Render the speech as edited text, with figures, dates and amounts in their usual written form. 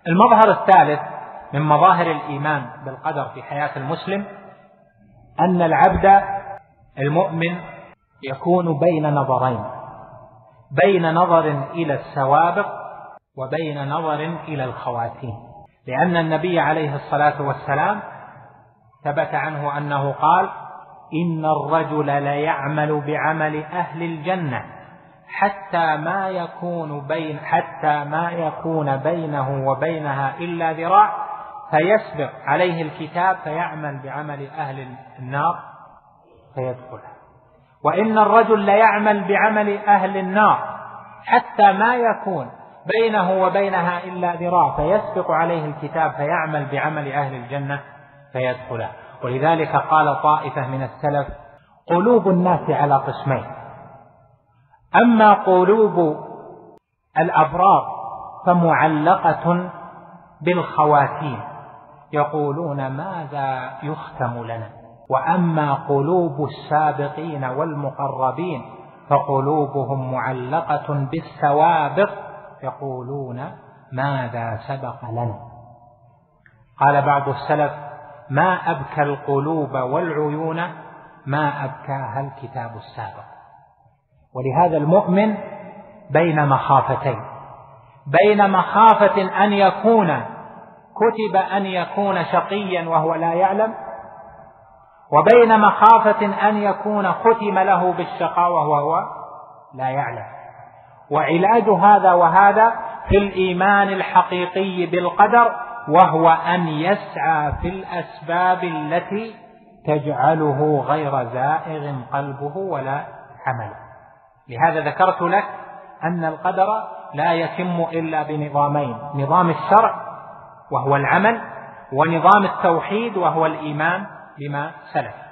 المظهر الثالث من مظاهر الإيمان بالقدر في حياة المسلم أن العبد المؤمن يكون بين نظرين، بين نظر إلى السوابق وبين نظر إلى الخواتيم، لأن النبي عليه الصلاة والسلام ثبت عنه أنه قال: إن الرجل ليعمل بعمل أهل الجنة حتى ما يكون بينه وبينها إلا ذراع فيسبق عليه الكتاب فيعمل بعمل أهل النار فيدخلها، وإن الرجل ليعمل بعمل أهل النار حتى ما يكون بينه وبينها إلا ذراع فيسبق عليه الكتاب فيعمل بعمل أهل الجنة فيدخلها. ولذلك قال طائفة من السلف: قلوب الناس على قسمين، أما قلوب الأبرار فمعلقة بالخواتيم يقولون ماذا يختم لنا، وأما قلوب السابقين والمقربين فقلوبهم معلقة بالسوابق يقولون ماذا سبق لنا. قال بعض السلف: ما أبكى القلوب والعيون ما أبكاها الكتاب السابق. ولهذا المؤمن بين مخافتين، بين مخافة أن يكون كتب أن يكون شقيا وهو لا يعلم، وبين مخافة أن يكون ختم له بالشقاء وهو لا يعلم. وعلاج هذا وهذا في الإيمان الحقيقي بالقدر، وهو أن يسعى في الأسباب التي تجعله غير زائغ قلبه ولا عمله. لهذا ذكرت لك أن القدر لا يتم إلا بنظامين: نظام الشرع وهو العمل، ونظام التوحيد وهو الإيمان بما سلف.